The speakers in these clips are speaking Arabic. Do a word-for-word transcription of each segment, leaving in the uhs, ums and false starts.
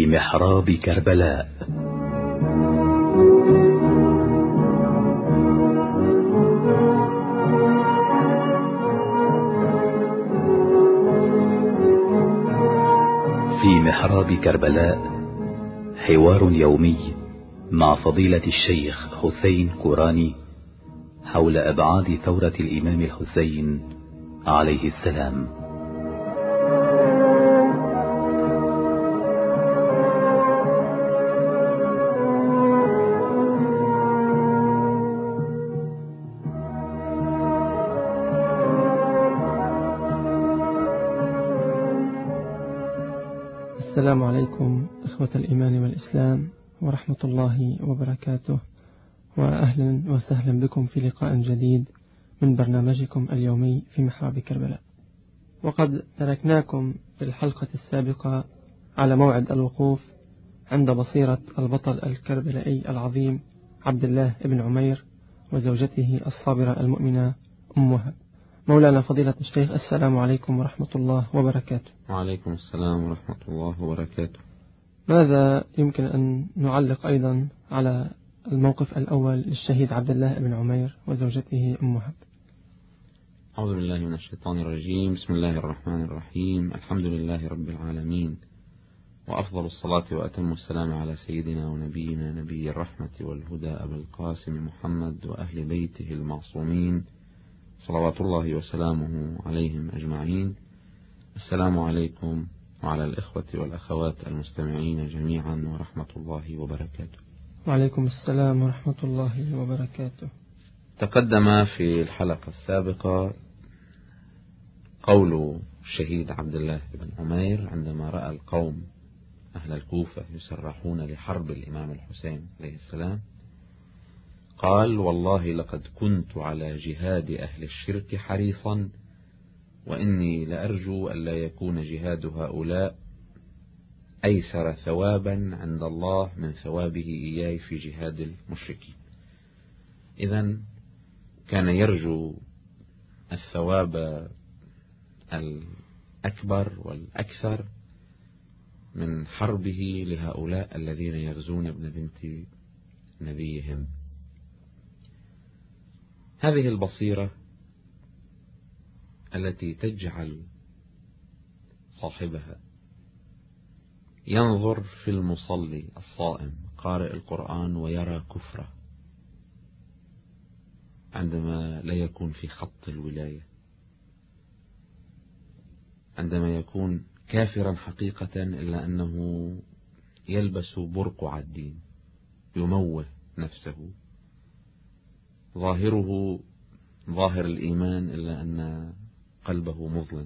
محراب كربلاء. في محراب كربلاء حوار يومي مع فضيلة الشيخ حسين كوراني حول أبعاد ثورة الإمام الحسين عليه السلام. السلام عليكم إخوة الإيمان والإسلام ورحمة الله وبركاته، وأهلا وسهلا بكم في لقاء جديد من برنامجكم اليومي في محراب كربلاء. وقد تركناكم في الحلقة السابقة على موعد الوقوف عند بصيرة البطل الكربلائي العظيم عبد الله بن عمير وزوجته الصابرة المؤمنة أم وهب. مولانا فضيلة الشيخ، السلام عليكم ورحمة الله وبركاته. وعليكم السلام ورحمة الله وبركاته. ماذا يمكن أن نعلق أيضا على الموقف الأول للشهيد عبد الله بن عمير وزوجته أم وهب؟ أعوذ بالله من الشيطان الرجيم. بسم الله الرحمن الرحيم. الحمد لله رب العالمين، وأفضل الصلاة وأتم السلام على سيدنا ونبينا نبي الرحمة والهدى أبي القاسم محمد وأهل بيته المعصومين صلوات الله وسلامه عليهم أجمعين. السلام عليكم وعلى الإخوة والأخوات المستمعين جميعا ورحمة الله وبركاته. وعليكم السلام ورحمة الله وبركاته. تقدم في الحلقة السابقة قول الشهيد عبد الله بن عمير عندما رأى القوم أهل الكوفة يسرحون لحرب الإمام الحسين عليه السلام، قال: والله لقد كنت على جهاد أهل الشرك حريصا، وإني لأرجو أن لا يكون جهاد هؤلاء أيسر ثوابا عند الله من ثوابه إياي في جهاد المشركين. إذن كان يرجو الثواب الأكبر والأكثر من حربه لهؤلاء الذين يغزون ابن بنت نبيهم. هذه البصيرة التي تجعل صاحبها ينظر في المصلي الصائم قارئ القرآن ويرى كفره عندما لا يكون في خط الولاية، عندما يكون كافرا حقيقة إلا أنه يلبس برقع الدين، يموه نفسه، ظاهره ظاهر الإيمان إلا أن قلبه مظلم.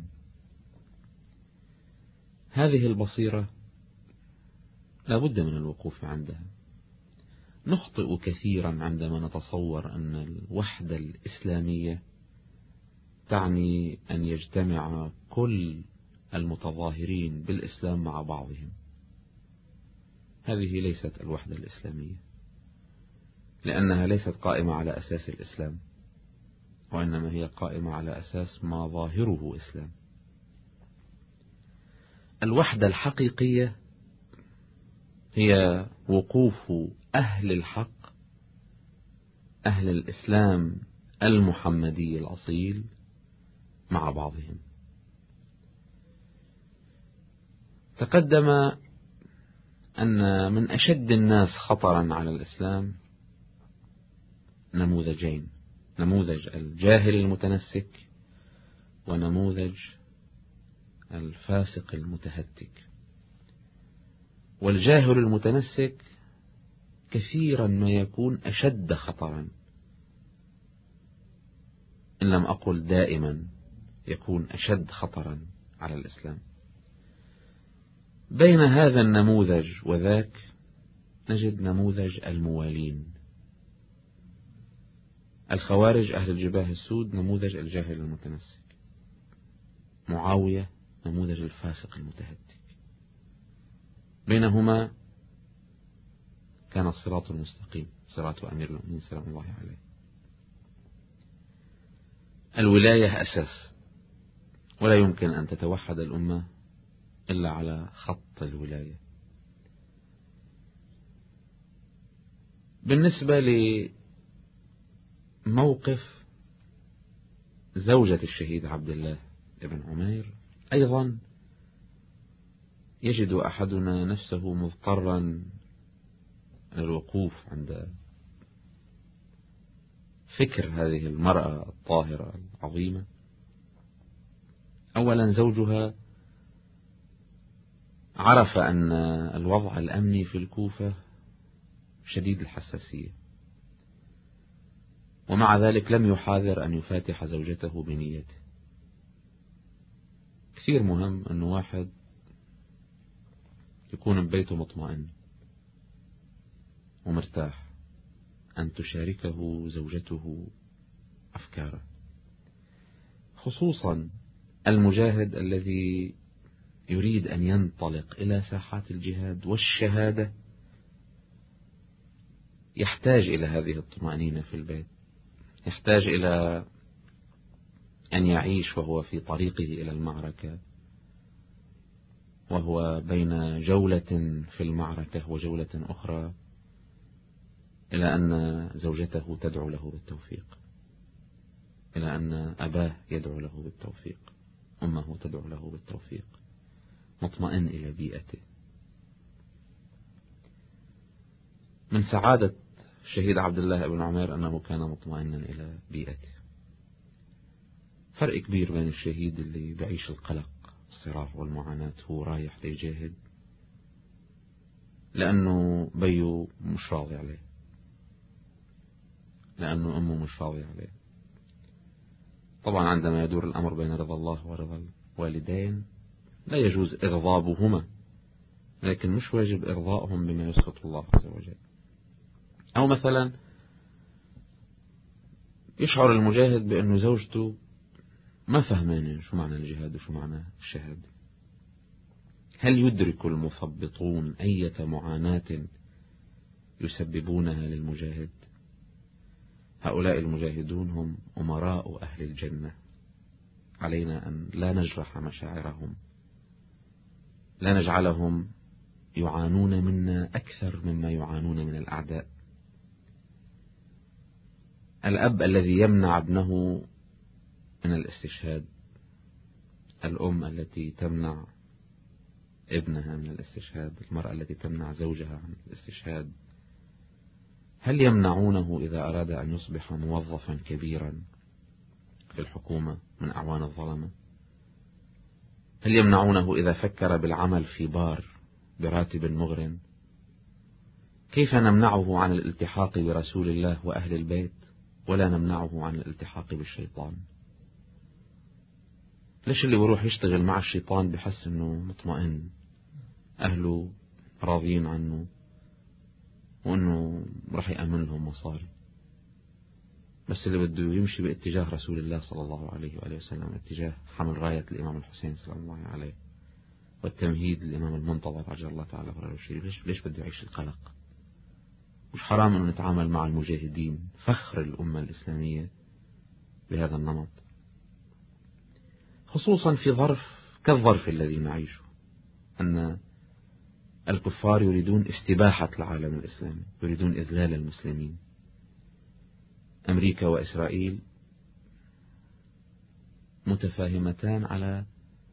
هذه البصيرة لا بد من الوقوف عندها. نخطئ كثيرا عندما نتصور أن الوحدة الإسلامية تعني أن يجتمع كل المتظاهرين بالإسلام مع بعضهم. هذه ليست الوحدة الإسلامية، لأنها ليست قائمة على أساس الإسلام، وإنما هي قائمة على أساس ما ظاهره إسلام. الوحدة الحقيقية هي وقوف أهل الحق، أهل الإسلام المحمدي الأصيل مع بعضهم. تقدم أن من أشد الناس خطرا على الإسلام نموذجين: نموذج الجاهل المتنسك ونموذج الفاسق المتهتك. والجاهل المتنسك كثيرا ما يكون أشد خطرا، إن لم أقل دائما يكون أشد خطرا على الإسلام. بين هذا النموذج وذاك نجد نموذج الموالين. الخوارج أهل الجباه السود نموذج الجاهل المتنسك، معاوية نموذج الفاسق المتهتك. بينهما كان الصراط المستقيم، صراط أمير المؤمنين سلام الله عليه. الولاية أساس، ولا يمكن أن تتوحد الأمة إلا على خط الولاية. بالنسبة لموقف زوجة الشهيد عبد الله بن عمير أيضا يجد أحدنا نفسه مضطرا للوقوف عند فكر هذه المرأة الطاهرة العظيمة. أولا زوجها عرف أن الوضع الأمني في الكوفة شديد الحساسية، ومع ذلك لم يحاذر أن يفاتح زوجته بنيته. كثير مهم أن واحد يكون ببيته مطمئن ومرتاح، أن تشاركه زوجته أفكاره، خصوصا المجاهد الذي يريد أن ينطلق إلى ساحات الجهاد والشهادة، يحتاج إلى هذه الطمأنينة في البيت، يحتاج إلى أن يعيش وهو في طريقه إلى المعركة، وهو بين جولة في المعركة وجولة أخرى، إلى أن زوجته تدعو له بالتوفيق، إلى أن أباه يدعو له بالتوفيق، أمه تدعو له بالتوفيق، مطمئن إلى بيئته. من سعادة الشهيد عبد الله بن عمير أنه كان مطمئنا إلى بيئته. فرق كبير بين الشهيد اللي بعيش القلق الصراع والمعاناة هو رايح ليجاهد لأنه بيو مش راضي عليه، لأنه أمه مش راضي عليه. طبعا عندما يدور الأمر بين رضا الله ورضا الوالدين لا يجوز إغضابهما، لكن مش واجب إرضائهم بما يسخط الله عز وجل. أو مثلا يشعر المجاهد بأنه زوجته ما فهمانه شو معنى الجهاد وشو معنى الشهادة. هل يدرك المثبطون أية معاناة يسببونها للمجاهد؟ هؤلاء المجاهدون هم أمراء أهل الجنة، علينا أن لا نجرح مشاعرهم، لا نجعلهم يعانون منا أكثر مما يعانون من الأعداء. الأب الذي يمنع ابنه من الاستشهاد، الأم التي تمنع ابنها من الاستشهاد، المرأة التي تمنع زوجها من الاستشهاد، هل يمنعونه إذا أراد أن يصبح موظفا كبيرا في الحكومة من أعوان الظلمة؟ هل يمنعونه إذا فكر بالعمل في بار براتب مغرٍ؟ كيف نمنعه عن الالتحاق برسول الله وأهل البيت ولا نمنعه عن الالتحاق بالشيطان؟ ليش اللي بروح يشتغل مع الشيطان بحس أنه مطمئن، أهله راضين عنه، وأنه راح يأمن لهم مصاري، بس اللي بده يمشي باتجاه رسول الله صلى الله عليه وآله وسلم، اتجاه حمل راية الإمام الحسين صلى الله عليه والتمهيد للإمام المنتظر عجل الله تعالى فرجه الشريف، ليش, ليش بده يعيش القلق؟ مش حرام أنه نتعامل مع المجاهدين فخر الأمة الإسلامية بهذا النمط، خصوصا في ظرف كالظرف الذي نعيشه، أن الكفار يريدون استباحة العالم الإسلامي، يريدون إذلال المسلمين. أمريكا وإسرائيل متفاهمتان على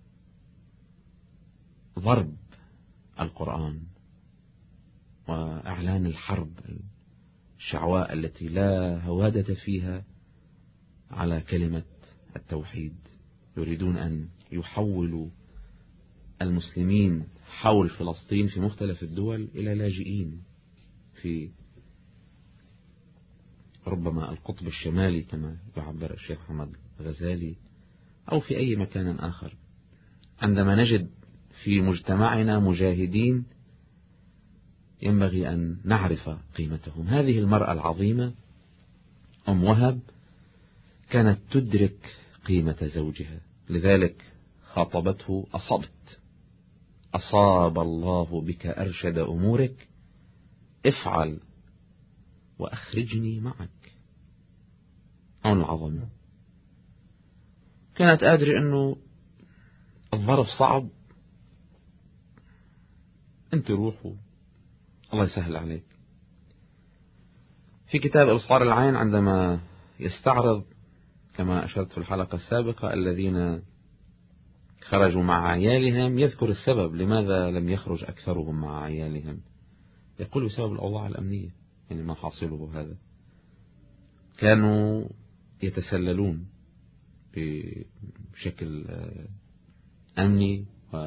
ضرب القرآن وإعلان الحرب الشعواء التي لا هوادة فيها على كلمة التوحيد. يريدون أن يحولوا المسلمين حول فلسطين في مختلف الدول إلى لاجئين في ربما القطب الشمالي كما يعبر الشيخ محمد غزالي، أو في أي مكان آخر. عندما نجد في مجتمعنا مجاهدين ينبغي أن نعرف قيمتهم. هذه المرأة العظيمة أم وهب كانت تدرك قيمة زوجها، لذلك خاطبته: أصبت، أصاب الله بك أرشد أمورك، افعل وأخرجني معك. هون العظمة. كانت أدري أنه الظرف صعب، أنت روحوا الله يسهل عليك. في كتاب إبصار العين عندما يستعرض كما أشرت في الحلقة السابقة الذين خرجوا مع عيالهم، يذكر السبب لماذا لم يخرج أكثرهم مع عيالهم. يقول بسبب الأوضاع الأمنية، يعني ما حاصله هذا، كانوا يتسللون بشكل أمني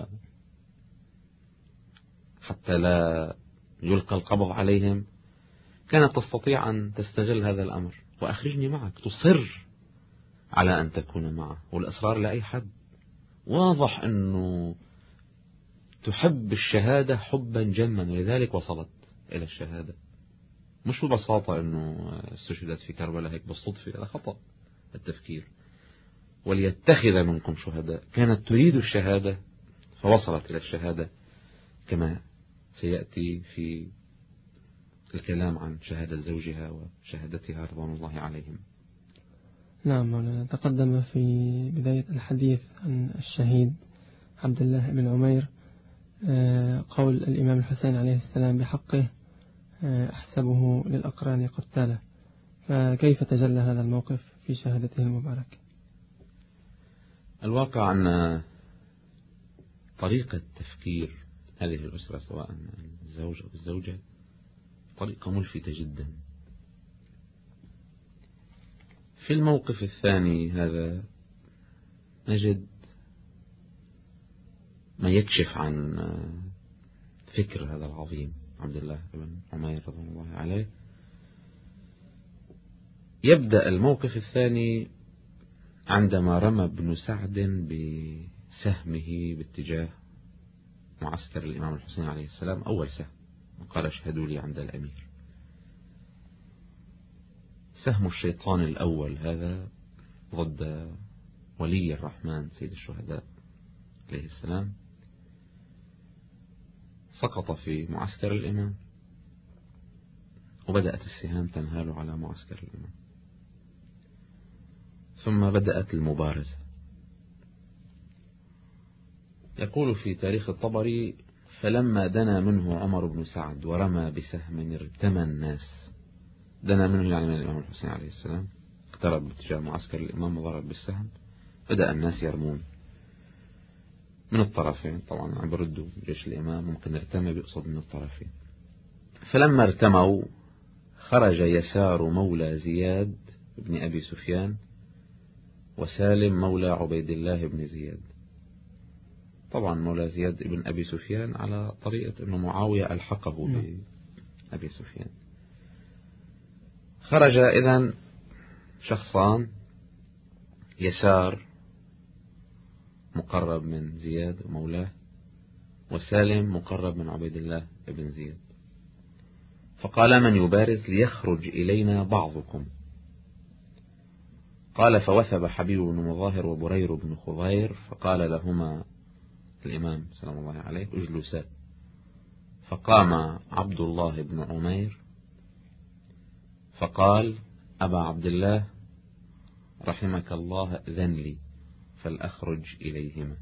حتى لا يلقى القبض عليهم. كانت تستطيع أن تستغل هذا الأمر، وأخرجني معك، تصر على أن تكون معه، والإصرار لأي حد. واضح أنه تحب الشهادة حبا جما، ولذلك وصلت إلى الشهادة. مش ببساطة أنه استشهدت في كربلاء هيك بالصدفة، هذا خطأ التفكير. وليتخذ منكم شهداء، كانت تريد الشهادة فوصلت إلى الشهادة، كما سيأتي في الكلام عن شهادة زوجها وشهادتها رضوان الله عليهم. نعم مولانا، تقدم في بداية الحديث عن الشهيد عبد الله بن عمير قول الإمام الحسين عليه السلام بحقه: أحسبه للأقران قتالا. فكيف تجلى هذا الموقف في شهادته المباركة؟ الواقع أن طريقة تفكير هذه الأسرة، سواء الزوج أو الزوجة، طريقة ملفتة جدا. في الموقف الثاني هذا نجد ما يكشف عن فكر هذا العظيم عبد الله بن عمير رضي الله عليه. يبدأ الموقف الثاني عندما رمى ابن سعد بسهمه باتجاه معسكر الإمام الحسين عليه السلام، أول سهم، وقال: اشهدوا لي عند الأمير. سهم الشيطان الأول هذا ضد ولي الرحمن سيد الشهداء عليه السلام، سقط في معسكر الإمام، وبدأت السهام تنهال على معسكر الإمام. ثم بدأت المبارزة. يقول في تاريخ الطبري: فلما دنا منه عمر بن سعد ورمى بسهم ارتمى الناس. دنا منه يعني من الإمام الحسين عليه السلام، اقترب باتجاه معسكر الإمام وضرب بالسهم، بدأ الناس يرمون من الطرفين. طبعا عم بردوا جيش الإمام، ممكن ارتمى بيقصد من الطرفين. فلما ارتموا خرج يسار مولى زياد بن أبي سفيان وسالم مولى عبيد الله بن زياد. طبعا مولى زياد بن أبي سفيان على طريقة أنه معاوية ألحقه بأبي سفيان. خرج إذن شخصان، يسار مقرب من زياد ومولاه، وسالم مقرب من عبيد الله بن زياد. فقال: من يبارز ليخرج إلينا بعضكم. قال: فوثب حبيب بن مظاهر وبرير بن خضير، فقال لهما الإمام سلام الله عليه: اجلسا. فقام عبد الله بن عمير فقال: أبا عبد الله رحمك الله، أذن لي فلأخرج إليهما.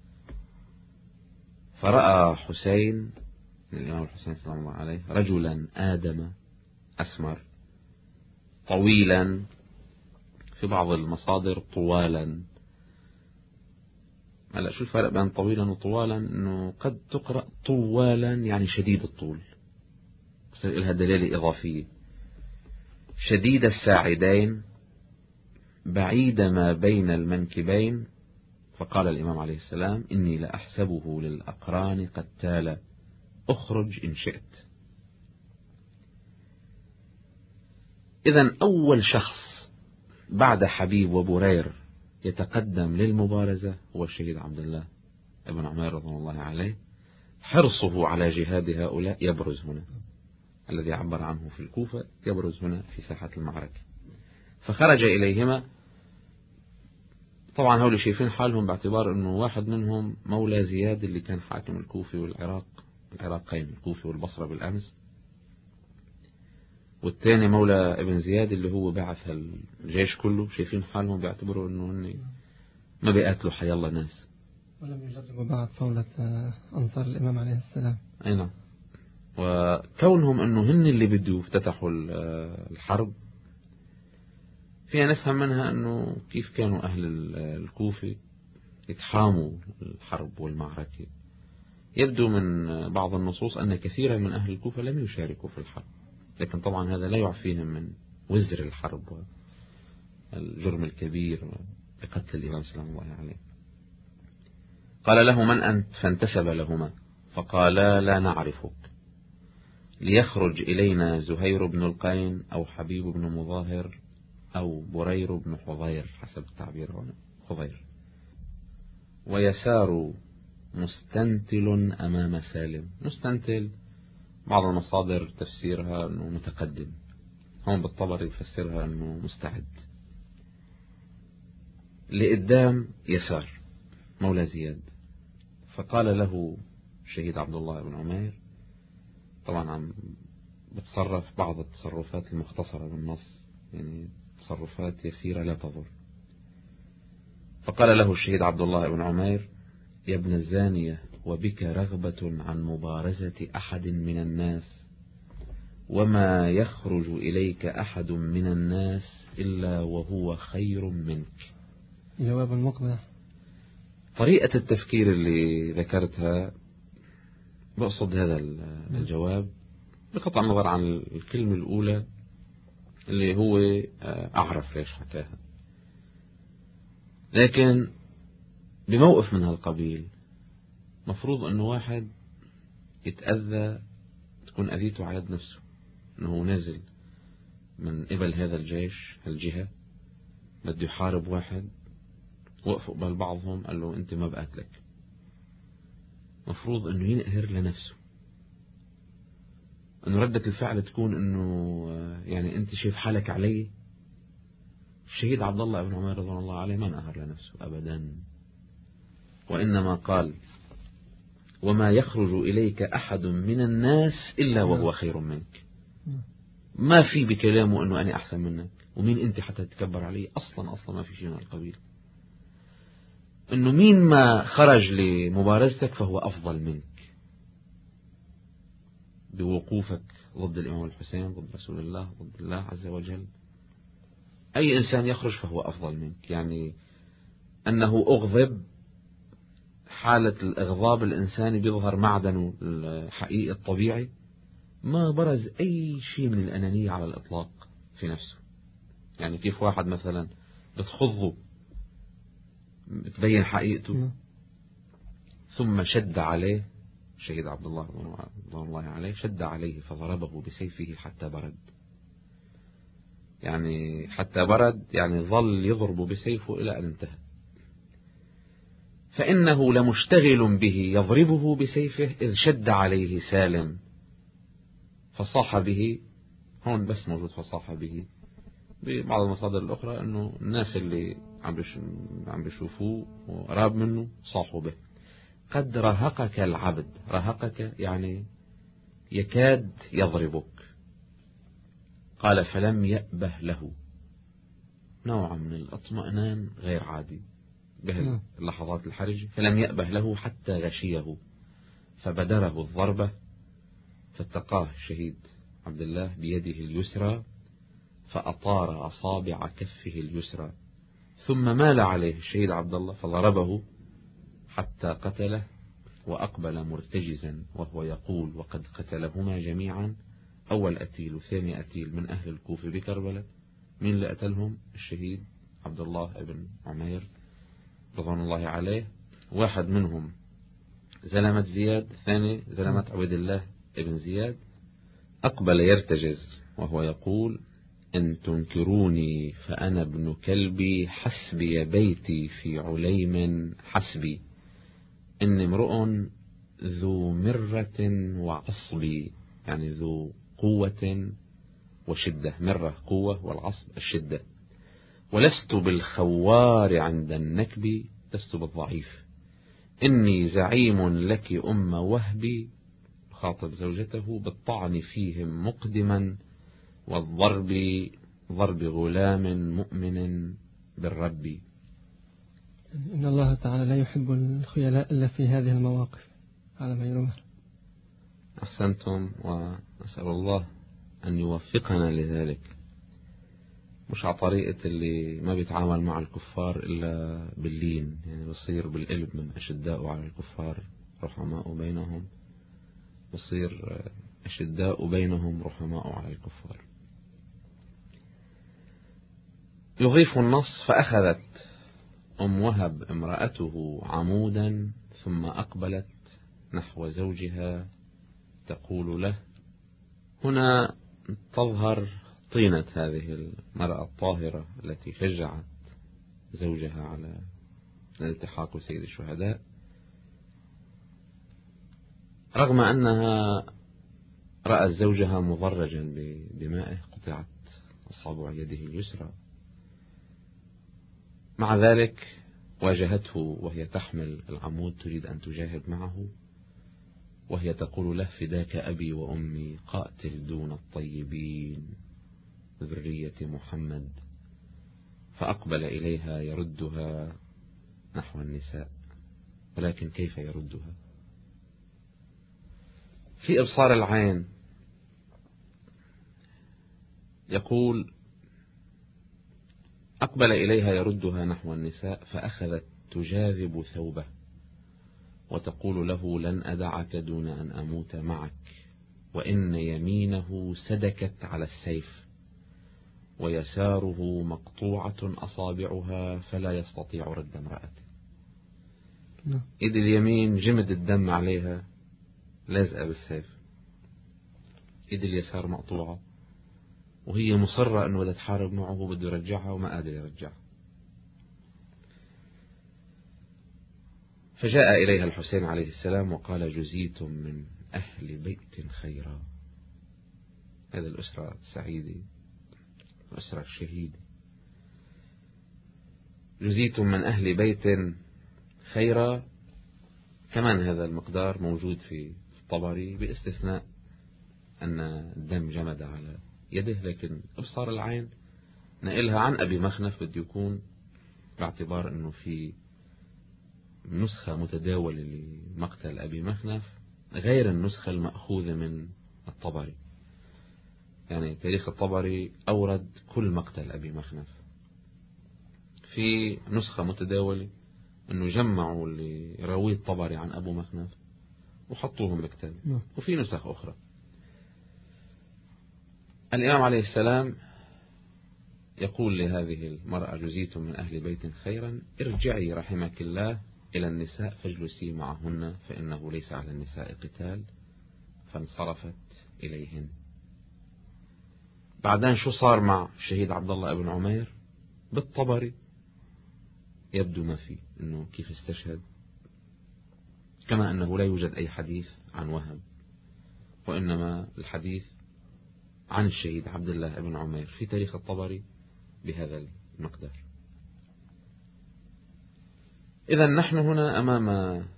فرأى حسين الإمام الحسين سلام الله عليه رجلا آدم أسمر طويلا، في بعض المصادر طوالا. هلا شو الفرق بين طويلا وطوالا؟ انه قد تقرأ طوالا يعني شديد الطول، يصير لها دلالة إضافية. شديد الساعدين، بعيد ما بين المنكبين. فقال الإمام عليه السلام: إني لأحسبه للأقران قتالا، أخرج إن شئت. إذن أول شخص بعد حبيب وبرير يتقدم للمبارزة هو الشهيد عبد الله بن عمير رضي الله عليه. حرصه على جهاد هؤلاء يبرز هنا، الذي عبر عنه في الكوفة يبرز هنا في ساحة المعركة. فخرج إليهما. طبعا هؤلاء شايفين حالهم باعتبار أنه واحد منهم مولى زياد اللي كان حاكم الكوفة والعراق، العراقين الكوفة والبصرة بالأمس، والثاني مولى ابن زياد اللي هو بعث الجيش كله. شايفين حالهم باعتبروا أنه ما بيقاتلوا حي الله ناس. ولم يجربوا بعد صولة أنصار الإمام عليه السلام. أي نعم. وكونهم أنه هن اللي بدوا افتتحوا الحرب فيها نفهم منها أنه كيف كانوا أهل الكوفة يتحاموا الحرب والمعركة. يبدو من بعض النصوص أن كثيرا من أهل الكوفة لم يشاركوا في الحرب، لكن طبعا هذا لا يعفيهم من وزر الحرب والجرم الكبير بقتل الإمام سلام الله عليه. قال له: من أنت؟ فانتسب لهما فقالا: لا نعرفك، ليخرج إلينا زهير بن القين أو حبيب بن مظاهر أو برير بن حضير حسب التعبير هنا حضير، ويسار مستنتل أمام سالم. مستنتل بعض المصادر تفسيرها أنه متقدم، هون بالطبري يفسرها أنه مستعد. لقدام يسار مولى زياد. فقال له شهيد عبد الله بن عمير، طبعا عم بتصرف بعض التصرفات المختصرة بالنص، يعني تصرفات يسيرة لا تضر. فقال له الشهيد عبد الله بن عمير: يا ابن الزانية، وبك رغبة عن مبارزة أحد من الناس، وما يخرج إليك أحد من الناس إلا وهو خير منك. جواب المقنع. طريقة التفكير اللي ذكرتها بقصد هذا الجواب بقطع النظر عن الكلمة الأولى اللي هو أعرف ليش حكاها، لكن بموقف من هالقبيل مفروض أنه واحد يتأذى تكون أذيته على يد نفسه، أنه نازل من قبل هذا الجيش الجهة بده يحارب واحد، وقفوا قبل بعضهم قال له أنت ما بقتلك. مفروض أنه ينقهر لنفسه، أنه ردة الفعل تكون أنه يعني أنت شايف حالك علي. الشهيد عبد الله بن عمير رضي الله عليه ما انقهر لنفسه أبدا، وإنما قال: وما يخرج إليك أحد من الناس إلا وهو خير منك. ما في بكلامه أنه أنا أحسن منك، ومين أنت حتى تتكبر علي؟ أصلا أصلا ما في شيء من القبيل. أنه مين ما خرج لمبارزتك فهو أفضل منك بوقوفك ضد الإمام الحسين، ضد رسول الله، ضد الله عز وجل. أي إنسان يخرج فهو أفضل منك، يعني أنه أغضب. حالة الإغضاب الإنساني بيظهر معدنه الحقيقي الطبيعي، ما برز أي شيء من الأنانية على الإطلاق في نفسه. يعني كيف واحد مثلا بتخضه بتبين حقيقته، ثم شد عليه شهيد عبد الله رضي الله عليه، شد عليه فضربه بسيفه حتى برد. يعني حتى برد يعني ظل يضرب بسيفه إلى أن انتهى. فإنه لمشتغل به يضربه بسيفه إذ شد عليه سالم فصاح به. هون بس موجود فصاح به. ببعض المصادر الأخرى أنه الناس اللي عم بيشوفوه وقراب منه صاحوا به. قد رهقك العبد، رهقك يعني يكاد يضربك. قال: فلم يأبه له، نوع من الاطمئنان غير عادي بهاللحظات الحرجة. فلم يأبه له حتى غشيه فبدره الضربة، فاتقاه الشهيد عبد الله بيده اليسرى فأطار أصابع كفه اليسرى، ثم مال عليه الشهيد عبد الله فضربه حتى قتله، وأقبل مرتجزا وهو يقول: وقد قتلهما جميعا، أول أتيل وثاني أتيل من أهل الكوفة بكربلاء. مين اللي قتلهم؟ الشهيد عبد الله بن عمير رضوان الله عليه. واحد منهم زلمة زياد، الثاني زلمة عبد الله بن زياد. أقبل يرتجز وهو يقول: إن تنكروني فأنا ابن كلبي، حسبي بيتي في عليم حسبي، إني امرؤ ذو مرة وعصب، يعني ذو قوة وشدة. مرة قوة والعصب الشدة. ولست بالخوار عند النكب، لست بالضعيف. إني زعيم لك أم وهبي، خاطب زوجته، بالطعن فيهم مقدما، والضرب ضرب غلام مؤمن بالرب. إن الله تعالى لا يحب الخيلاء إلا في هذه المواقف على ما يروى. أحسنتم، ونسأل الله أن يوفقنا لذلك، مش على طريقة اللي ما بيتعامل مع الكفار إلا باللين، يعني بصير بالقلب من أشداء على الكفار رحماء بينهم، بصير أشداء بينهم رحماء على الكفار. يضيف النص: فأخذت أم وهب امرأته عمودا ثم أقبلت نحو زوجها تقول له. هنا تظهر طينة هذه المرأة الطاهرة التي شجعت زوجها على الالتحاق بسيد الشهداء، رغم أنها رأت زوجها مضرجا بدمائه، قطعت أصابع يده اليسرى، مع ذلك واجهته وهي تحمل العمود تريد أن تجاهد معه، وهي تقول له: فداك أبي وأمي، قاتل دون الطيبين ذرية محمد. فأقبل إليها يردها نحو النساء، ولكن كيف يردها؟ في إبصار العين يقول: أقبل إليها يردها نحو النساء، فأخذت تجاذب ثوبه وتقول له: لن أدعك دون أن أموت معك، وإن يمينه سدكت على السيف ويساره مقطوعة أصابعها فلا يستطيع رد امرأته. إيد اليمين جمد الدم عليها لازقة بالسيف، إيد اليسار مقطوعة، وهي مصرة أنه بدها تحارب معه وبده يرجعها وما قادر يرجعها. فجاء إليها الحسين عليه السلام وقال: جزيتم من أهل بيت خيرا. هذا الأسرة السعيدة، الأسرة الشهيدة، جزيتم من أهل بيت خيرا. كمان هذا المقدار موجود في الطبري باستثناء أن الدم جمد على يده، لكن إبصار العين نقلها عن أبي مخنف بده يكون باعتبار أنه في نسخة متداولة لمقتل أبي مخنف غير النسخة المأخوذة من الطبري. يعني تاريخ الطبري أورد كل مقتل أبي مخنف، في نسخة متداولة أنه جمعوا اللي راوي الطبري عن أبو مخنف وحطوهم بكتاب، وفي نسخ أخرى. الإمام عليه السلام يقول لهذه المرأة: جزيتم من أهل بيت خيرا، ارجعي رحمك الله إلى النساء فاجلسي معهن فإنه ليس على النساء قتال. فانصرفت إليهن. بعدين شو صار مع الشهيد عبد الله بن عمير؟ بالطبري يبدو ما فيه إنه كيف استشهد، كما أنه لا يوجد أي حديث عن وهب، وإنما الحديث عن الشهيد عبد الله بن عمير في تاريخ الطبري بهذا المقدار. إذا نحن هنا أمام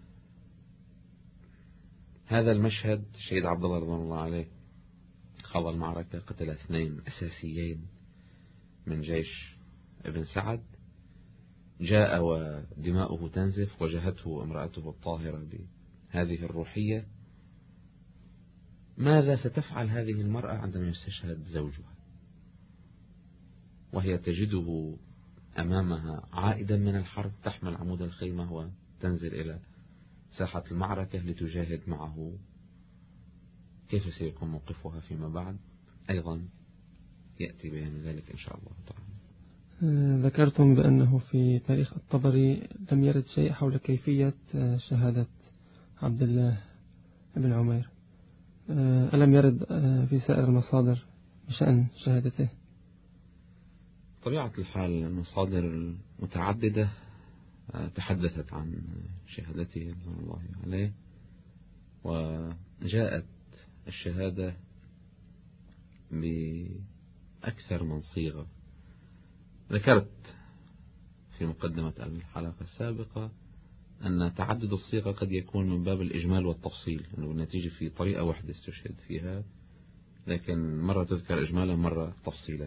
هذا المشهد. الشهيد عبد الله رضي الله عليه خاض المعركة، قتل اثنين أساسيين من جيش ابن سعد، جاء ودماؤه تنزف، وجهته امرأته الطاهرة بهذه الروحية. ماذا ستفعل هذه المرأة عندما يستشهد زوجها وهي تجده أمامها عائدا من الحرب، تحمل عمود الخيمة وتنزل إلى ساحة المعركة لتجاهد معه؟ كيف سيكون موقفها فيما بعد؟ أيضا يأتي بيان ذلك إن شاء الله تعالى. ذكرتم بأنه في تاريخ الطبري لم يرد شيء حول كيفية شهادة عبد الله بن عمير، ألم يرد في سائر المصادر بشأن شهادته؟ طبيعة الحال المصادر المتعددة تحدثت عن شهادته رضي الله عليه، وجاءت الشهادة بأكثر من صيغة. ذكرت في مقدمة الحلقة السابقة أن تعدد الصيغة قد يكون من باب الإجمال والتفصيل، أنه النتيجة في طريقة واحدة استشهد فيها، لكن مرة تذكر إجمالا مرة تفصيلا.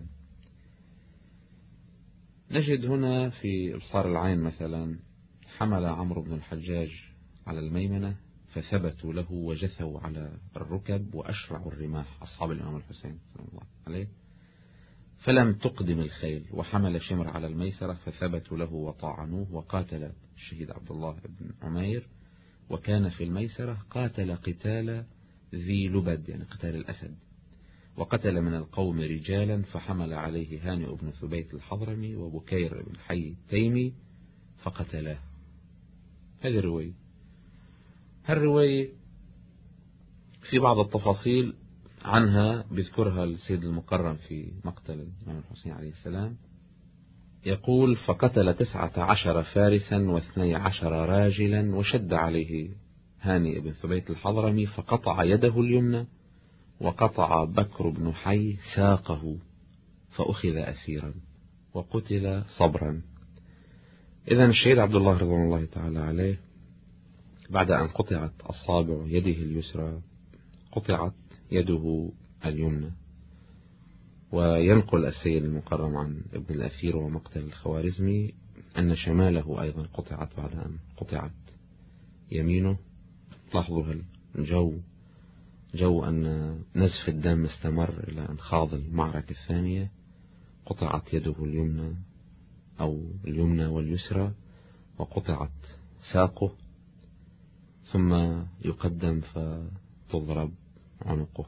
نجد هنا في إبصار العين مثلا: حمل عمرو بن الحجاج على الميمنة فثبتوا له وجثوا على الركب وأشرعوا الرماح أصحاب الإمام الحسين صلى الله عليه، فلم تقدم الخيل، وحمل شمر على الميسرة فثبتوا له وطاعنوه، وقاتل الشهيد عبد الله بن عمير، وكان في الميسرة قاتل قتال ذي لبد يعني قتال الأسد، وقتل من القوم رجالا فحمل عليه هانئ بن ثبيت الحضرمي وبكير بن حي التيمي فقتلاه. هذه الرواية. هالرواية في بعض التفاصيل عنها بيذكرها السيد المكرم في مقتل الإمام الحسين عليه السلام، يقول: فقتل تسعة عشر فارسا واثني عشر راجلا، وشد عليه هانئ بن ثبيت الحضرمي فقطع يده اليمنى، وقطع بكر بن حي ساقه فأخذ أسيرا وقتل صبرا. إذن الشهيد عبد الله رضوان الله تعالى عليه بعد أن قطعت أصابع يده اليسرى قطعت يده اليمنى. وينقل السيد المكرم عن ابن الأثير ومقتل الخوارزمي أن شماله أيضا قطعت بعد أن قطعت يمينه. لاحظوا الجو جو أن نزف الدم استمر إلى أن خاض المعركة الثانية. قطعت يده اليمنى أو اليمنى واليسرى، وقطعت ساقه، ثم يقدم فتضرب عنقه.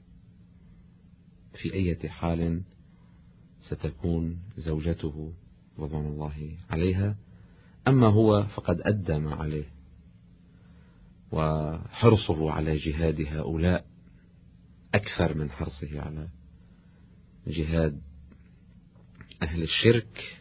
في أي حال ستكون زوجته رضوان الله عليها. أما هو فقد أدى ما عليه، وحرصه على جهاد هؤلاء أكثر من حرصه على جهاد أهل الشرك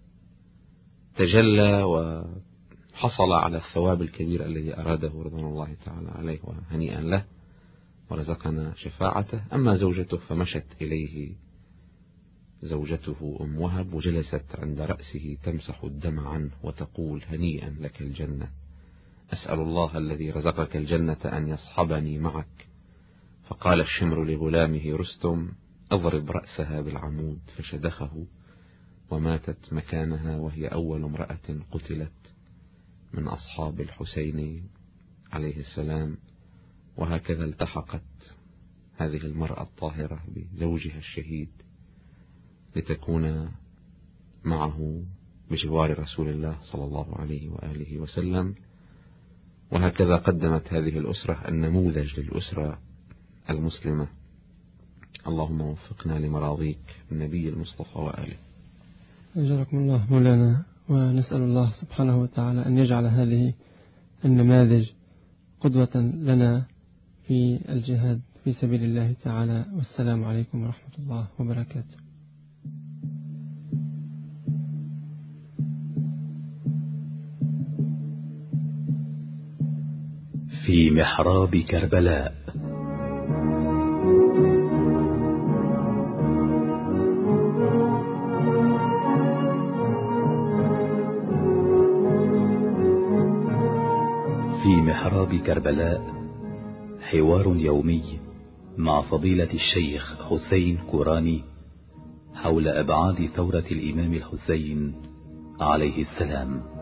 تجلى وحصل على الثواب الكبير الذي أراده رضوان الله تعالى عليه، وهنيئا له ورزقنا شفاعته. أما زوجته فمشت إليه زوجته أم وهب وجلست عند رأسه تمسح الدم عنه وتقول: هنيئا لك الجنة، أسأل الله الذي رزقك الجنة أن يصحبني معك. فقال الشمر لغلامه رستم: اضرب رأسها بالعمود، فشدخه وماتت مكانها، وهي أول امرأة قتلت من أصحاب الحسين عليه السلام. وهكذا التحقت هذه المرأة الطاهرة بزوجها الشهيد لتكون معه بجوار رسول الله صلى الله عليه وآله وسلم. وهكذا قدمت هذه الأسرة النموذج للأسرة المسلمة. اللهم وفقنا لمراضيك النبي المصطفى وآله. أجركم الله مولانا، ونسأل الله سبحانه وتعالى أن يجعل هذه النماذج قدوة لنا في الجهاد في سبيل الله تعالى. والسلام عليكم ورحمة الله وبركاته. في محراب كربلاء. في محراب كربلاء حوار يومي مع فضيلة الشيخ حسين كوراني حول أبعاد ثورة الإمام الحسين عليه السلام.